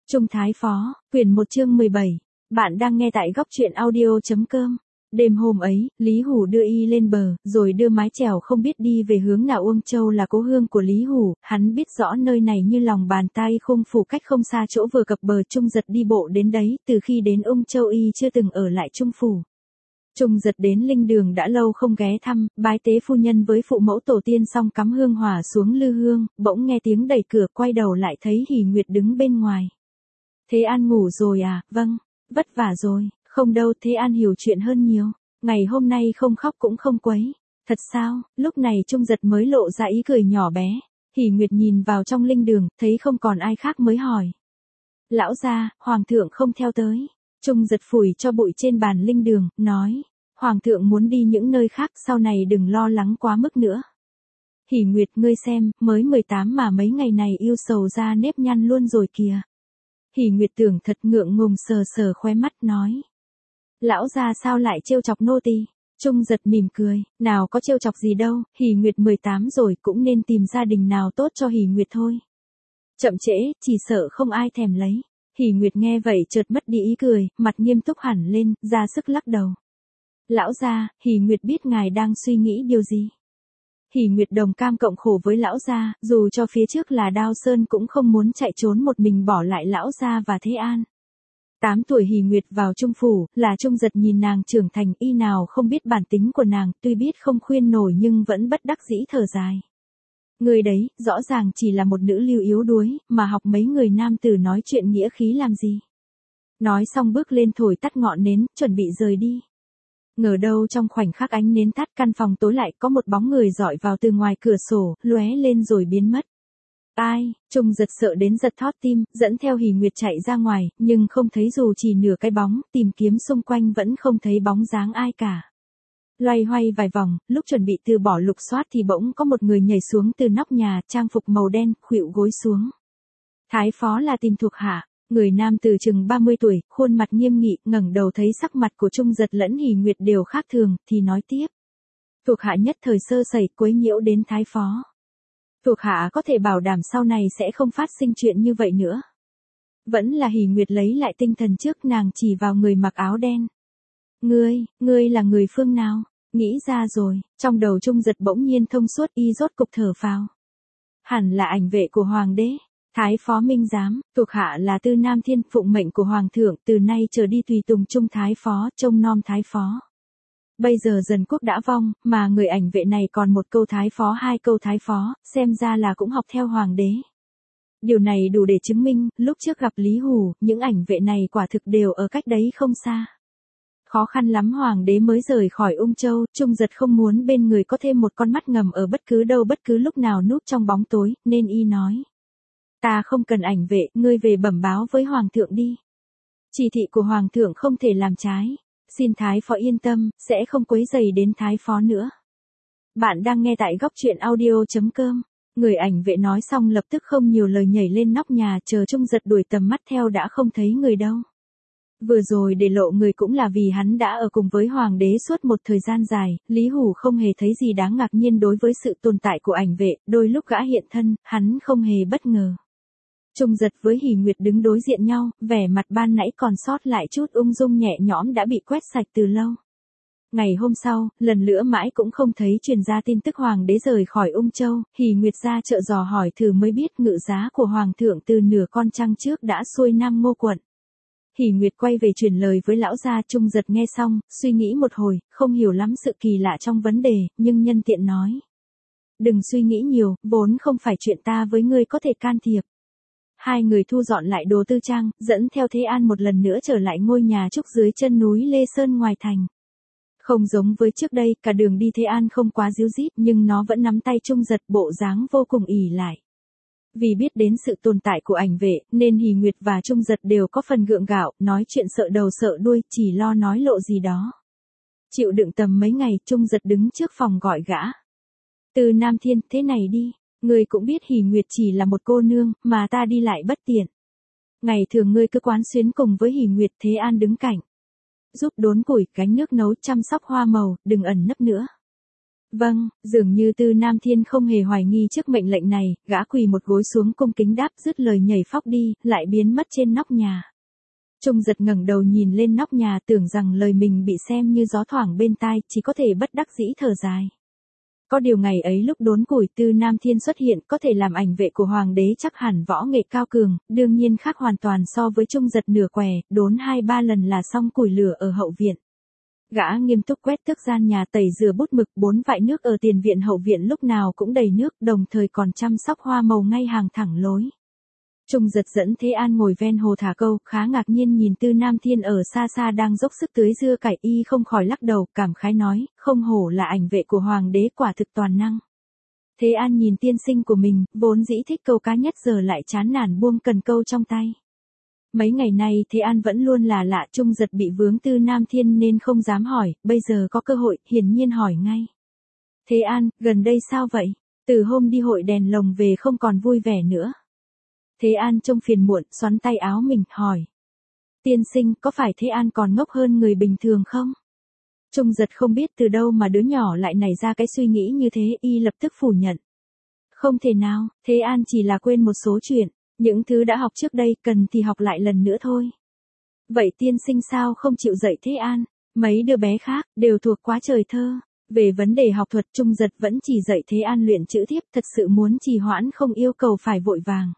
Trung Thái Phó, quyển 1 chương 17. Bạn đang nghe tại góc truyện audio.com. Đêm hôm ấy, Lý Hủ đưa y lên bờ, rồi đưa mái chèo không biết đi về hướng nào. Uông Châu là cố hương của Lý Hủ, hắn biết rõ nơi này như lòng bàn tay. Khung phủ cách không xa chỗ vừa cập bờ. Trung Giật đi bộ đến đấy, từ khi đến Ung Châu y chưa từng ở lại Trung phủ. Trung Giật đến linh đường đã lâu không ghé thăm, bái tế phu nhân với phụ mẫu tổ tiên xong cắm hương hỏa xuống lư hương, bỗng nghe tiếng đẩy cửa, quay đầu lại thấy Hỉ Nguyệt đứng bên ngoài. Thế An ngủ rồi à? Vâng, vất vả rồi. Không đâu, Thế An hiểu chuyện hơn nhiều. Ngày hôm nay không khóc cũng không quấy. Thật sao? Lúc này Trung Giật mới lộ ra ý cười nhỏ bé. Hỉ Nguyệt nhìn vào trong linh đường, thấy không còn ai khác mới hỏi. Lão gia, Hoàng thượng không theo tới. Trung Giật phủi cho bụi trên bàn linh đường, nói. Hoàng thượng muốn đi những nơi khác, sau này đừng lo lắng quá mức nữa. Hỉ Nguyệt, ngươi xem, mới 18 mà mấy ngày này yêu sầu ra nếp nhăn luôn rồi kìa. Hỉ Nguyệt tưởng thật ngượng ngùng, sờ sờ khóe mắt nói. Lão gia sao lại trêu chọc nô tỳ? Trung Giật mỉm cười, nào có trêu chọc gì đâu, Hỉ Nguyệt 18 rồi cũng nên tìm gia đình nào tốt cho Hỉ Nguyệt thôi. Chậm trễ, chỉ sợ không ai thèm lấy. Hỉ Nguyệt nghe vậy chợt mất đi ý cười, mặt nghiêm túc hẳn lên, ra sức lắc đầu. Lão gia, Hỉ Nguyệt biết ngài đang suy nghĩ điều gì. Hỉ Nguyệt đồng cam cộng khổ với lão gia, dù cho phía trước là Đao Sơn cũng không muốn chạy trốn một mình bỏ lại lão gia và Thế An. 8 tuổi Hỉ Nguyệt vào Trung phủ, là Trung Giật nhìn nàng trưởng thành, y nào không biết bản tính của nàng, tuy biết không khuyên nổi nhưng vẫn bất đắc dĩ thở dài. Người đấy, rõ ràng chỉ là một nữ lưu yếu đuối, mà học mấy người nam tử nói chuyện nghĩa khí làm gì. Nói xong bước lên thổi tắt ngọn nến, chuẩn bị rời đi. Ngờ đâu trong khoảnh khắc ánh nến tắt, căn phòng tối lại, có một bóng người dọi vào từ ngoài cửa sổ, lóe lên rồi biến mất. Ai? Trung Giật sợ đến giật thót tim, dẫn theo Hỉ Nguyệt chạy ra ngoài, nhưng không thấy dù chỉ nửa cái bóng, tìm kiếm xung quanh vẫn không thấy bóng dáng ai cả. Loay hoay vài vòng, lúc chuẩn bị từ bỏ lục soát thì bỗng có một người nhảy xuống từ nóc nhà, trang phục màu đen, khuỵu gối xuống. Thái phó là tìm thuộc hạ. Người nam từ chừng 30 tuổi, khuôn mặt nghiêm nghị, ngẩng đầu thấy sắc mặt của Trung Giật lẫn Hỉ Nguyệt đều khác thường, thì nói tiếp. Thuộc hạ nhất thời sơ sẩy, quấy nhiễu đến thái phó. Thuộc hạ có thể bảo đảm sau này sẽ không phát sinh chuyện như vậy nữa. Vẫn là Hỉ Nguyệt lấy lại tinh thần trước, nàng chỉ vào người mặc áo đen. Ngươi là người phương nào? Nghĩ ra rồi, trong đầu Trung Giật bỗng nhiên thông suốt, y rốt cục thở phào. Hẳn là ảnh vệ của hoàng đế. Thái phó minh giám, thuộc hạ là Tư Nam Thiên, phụng mệnh của hoàng thượng, từ nay trở đi tùy tùng Trung thái phó, trông nom thái phó. Bây giờ Dần Quốc đã vong, mà người ảnh vệ này còn một câu thái phó, hai câu thái phó, xem ra là cũng học theo hoàng đế. Điều này đủ để chứng minh, lúc trước gặp Lý Hủ, những ảnh vệ này quả thực đều ở cách đấy không xa. Khó khăn lắm hoàng đế mới rời khỏi Ung Châu, Trung Giật không muốn bên người có thêm một con mắt ngầm ở bất cứ đâu bất cứ lúc nào núp trong bóng tối, nên y nói. Ta không cần ảnh vệ, ngươi về bẩm báo với hoàng thượng đi. Chỉ thị của hoàng thượng không thể làm trái. Xin thái phó yên tâm, sẽ không quấy rầy đến thái phó nữa. Bạn đang nghe tại góc truyện audio.com. Người ảnh vệ nói xong lập tức không nhiều lời nhảy lên nóc nhà, chờ Trung Giật đuổi tầm mắt theo đã không thấy người đâu. Vừa rồi để lộ người cũng là vì hắn đã ở cùng với hoàng đế suốt một thời gian dài, Lý Hủ không hề thấy gì đáng ngạc nhiên đối với sự tồn tại của ảnh vệ, đôi lúc gã hiện thân, hắn không hề bất ngờ. Trung Giật với Hỉ Nguyệt đứng đối diện nhau, vẻ mặt ban nãy còn sót lại chút ung dung nhẹ nhõm đã bị quét sạch từ lâu. Ngày hôm sau, lần nữa mãi cũng không thấy truyền ra tin tức hoàng đế rời khỏi Ung Châu, Hỉ Nguyệt ra chợ dò hỏi thử mới biết ngự giá của hoàng thượng từ nửa con trăng trước đã xuôi Nam Ngô quận. Hỉ Nguyệt quay về truyền lời với lão gia. Trung Giật nghe xong, suy nghĩ một hồi, không hiểu lắm sự kỳ lạ trong vấn đề, nhưng nhân tiện nói. Đừng suy nghĩ nhiều, vốn không phải chuyện ta với ngươi có thể can thiệp. Hai người thu dọn lại đồ tư trang, dẫn theo Thế An một lần nữa trở lại ngôi nhà trúc dưới chân núi Lê Sơn ngoài thành. Không giống với trước đây, cả đường đi Thế An không quá díu dít, nhưng nó vẫn nắm tay Trung Giật, bộ dáng vô cùng ỷ lại. Vì biết đến sự tồn tại của ảnh vệ, nên Hỉ Nguyệt và Trung Giật đều có phần gượng gạo, nói chuyện sợ đầu sợ đuôi, chỉ lo nói lộ gì đó. Chịu đựng tầm mấy ngày, Trung Giật đứng trước phòng gọi gã. Từ Nam Thiên, thế này đi. Ngươi cũng biết Hỉ Nguyệt chỉ là một cô nương, mà ta đi lại bất tiện. Ngày thường ngươi cứ quán xuyến cùng với Hỉ Nguyệt, Thế An đứng cạnh. Giúp đốn củi, gánh nước nấu, chăm sóc hoa màu, đừng ẩn nấp nữa. Vâng, dường như Tư Nam Thiên không hề hoài nghi trước mệnh lệnh này, gã quỳ một gối xuống cung kính đáp, dứt lời nhảy phóc đi, lại biến mất trên nóc nhà. Trung Giật ngẩng đầu nhìn lên nóc nhà, tưởng rằng lời mình bị xem như gió thoảng bên tai, chỉ có thể bất đắc dĩ thở dài. Có điều ngày ấy lúc đốn củi Tư Nam Thiên xuất hiện, có thể làm ảnh vệ của hoàng đế chắc hẳn võ nghệ cao cường, đương nhiên khác hoàn toàn so với Trung Giật nửa què, đốn 2-3 lần là xong củi lửa ở hậu viện. Gã nghiêm túc quét tước gian nhà, tẩy rửa bút mực, 4 vại nước ở tiền viện hậu viện lúc nào cũng đầy nước, đồng thời còn chăm sóc hoa màu ngay hàng thẳng lối. Trung Giật dẫn Thế An ngồi ven hồ thả câu, khá ngạc nhiên nhìn Tư Nam Thiên ở xa xa đang dốc sức tưới dưa cải, y không khỏi lắc đầu, cảm khái nói, không hổ là ảnh vệ của hoàng đế, quả thực toàn năng. Thế An nhìn tiên sinh của mình, vốn dĩ thích câu cá nhất giờ lại chán nản buông cần câu trong tay. Mấy ngày nay Thế An vẫn luôn là lạ, Trung Giật bị vướng Tư Nam Thiên nên không dám hỏi, bây giờ có cơ hội, hiển nhiên hỏi ngay. Thế An, gần đây sao vậy? Từ hôm đi hội đèn lồng về không còn vui vẻ nữa. Thế An trông phiền muộn, xoắn tay áo mình, hỏi. Tiên sinh, có phải Thế An còn ngốc hơn người bình thường không? Trung Giật không biết từ đâu mà đứa nhỏ lại nảy ra cái suy nghĩ như thế, y lập tức phủ nhận. Không thể nào, Thế An chỉ là quên một số chuyện, những thứ đã học trước đây, cần thì học lại lần nữa thôi. Vậy tiên sinh sao không chịu dạy Thế An? Mấy đứa bé khác, đều thuộc quá trời thơ. Về vấn đề học thuật, Trung Giật vẫn chỉ dạy Thế An luyện chữ thiếp, thật sự muốn trì hoãn không yêu cầu phải vội vàng.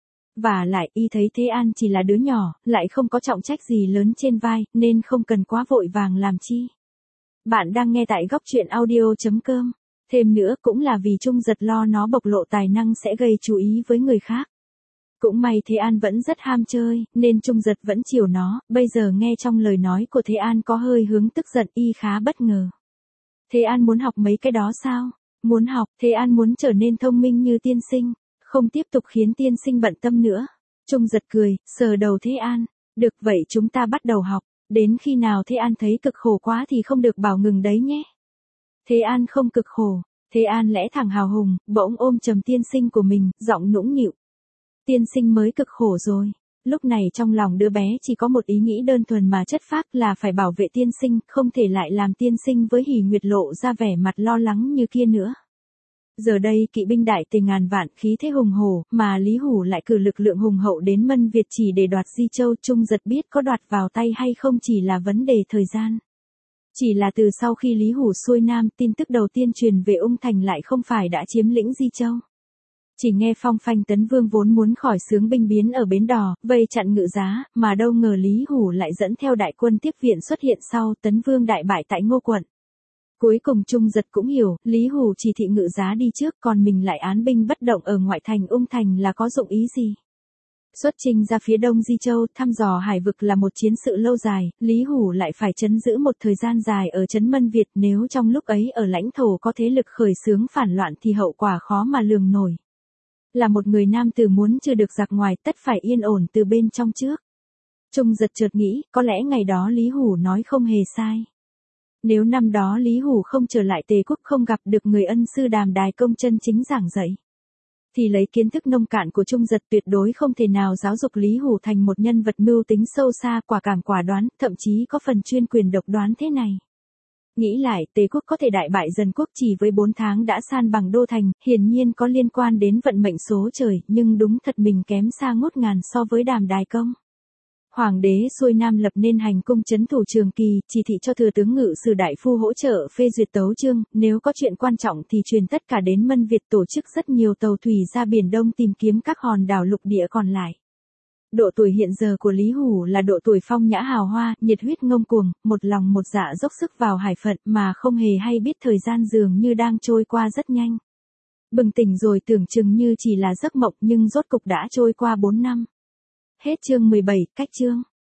Và lại y thấy Thế An chỉ là đứa nhỏ, lại không có trọng trách gì lớn trên vai, nên không cần quá vội vàng làm chi. Bạn đang nghe tại góc truyện audio.com. Thêm nữa cũng là vì Trung Giật lo nó bộc lộ tài năng sẽ gây chú ý với người khác. Cũng may Thế An vẫn rất ham chơi, nên Trung Giật vẫn chiều nó, bây giờ nghe trong lời nói của Thế An có hơi hướng tức giận, y khá bất ngờ. Thế An muốn học mấy cái đó sao? Muốn học, Thế An muốn trở nên thông minh như tiên sinh, không tiếp tục khiến tiên sinh bận tâm nữa. Trung Giật cười, sờ đầu Thế An, được vậy chúng ta bắt đầu học, đến khi nào Thế An thấy cực khổ quá thì không được bảo ngừng đấy nhé. Thế An không cực khổ, Thế An lẽ thẳng hào hùng, bỗng ôm chầm tiên sinh của mình, giọng nũng nịu. Tiên sinh mới cực khổ rồi. Lúc này trong lòng đứa bé chỉ có một ý nghĩ đơn thuần mà chất phác là phải bảo vệ tiên sinh, không thể lại làm tiên sinh với Hỉ Nguyệt lộ ra vẻ mặt lo lắng như kia nữa. Giờ đây kỵ binh đại tề ngàn vạn, khí thế hùng hổ, mà Lý Hủ lại cử lực lượng hùng hậu đến Mân Việt chỉ để đoạt Di Châu. Trung Giật biết có đoạt vào tay hay không chỉ là vấn đề thời gian. Chỉ là từ sau khi Lý Hủ xuôi Nam, tin tức đầu tiên truyền về Ung Thành lại không phải đã chiếm lĩnh Di Châu. Chỉ nghe phong phanh Tấn Vương vốn muốn khỏi xướng binh biến ở Bến Đò, vây chặn Ngự Giá, mà đâu ngờ Lý Hủ lại dẫn theo đại quân tiếp viện xuất hiện sau, Tấn Vương đại bại tại Ngô Quận. Cuối cùng Trung Giật cũng hiểu, Lý Hủ chỉ thị Ngự Giá đi trước, còn mình lại án binh bất động ở ngoại thành Ung Thành là có dụng ý gì? Xuất chinh ra phía đông Di Châu, thăm dò hải vực là một chiến sự lâu dài, Lý Hủ lại phải trấn giữ một thời gian dài ở trấn Mân Việt, nếu trong lúc ấy ở lãnh thổ có thế lực khởi xướng phản loạn thì hậu quả khó mà lường nổi. Là một người nam tử muốn chưa được giặc ngoài, tất phải yên ổn từ bên trong trước. Trung Giật chợt nghĩ, có lẽ ngày đó Lý Hủ nói không hề sai. Nếu năm đó Lý Hủ không trở lại Tề Quốc, không gặp được người ân sư Đàm Đài Công chân chính giảng dạy, thì lấy kiến thức nông cạn của Trung Giật tuyệt đối không thể nào giáo dục Lý Hủ thành một nhân vật mưu tính sâu xa, quả cảm quả đoán, thậm chí có phần chuyên quyền độc đoán thế này. Nghĩ lại, Tề Quốc có thể đại bại Dần Quốc chỉ với 4 tháng đã san bằng đô thành, hiển nhiên có liên quan đến vận mệnh số trời, nhưng đúng thật mình kém xa ngút ngàn so với Đàm Đài Công. Hoàng đế xuôi Nam lập nên hành cung trấn thủ Trường Kỳ, chỉ thị cho thừa tướng Ngự sử đại phu hỗ trợ phê duyệt tấu chương, nếu có chuyện quan trọng thì truyền tất cả đến Mân Việt, tổ chức rất nhiều tàu thủy ra Biển Đông tìm kiếm các hòn đảo lục địa còn lại. Độ tuổi hiện giờ của Lý Hủ là độ tuổi phong nhã hào hoa, nhiệt huyết ngông cuồng, một lòng một dạ dốc sức vào hải phận mà không hề hay biết thời gian dường như đang trôi qua rất nhanh. Bừng tỉnh rồi tưởng chừng như chỉ là giấc mộng, nhưng rốt cục đã trôi qua 4 năm. Hết chương 17, cách chương.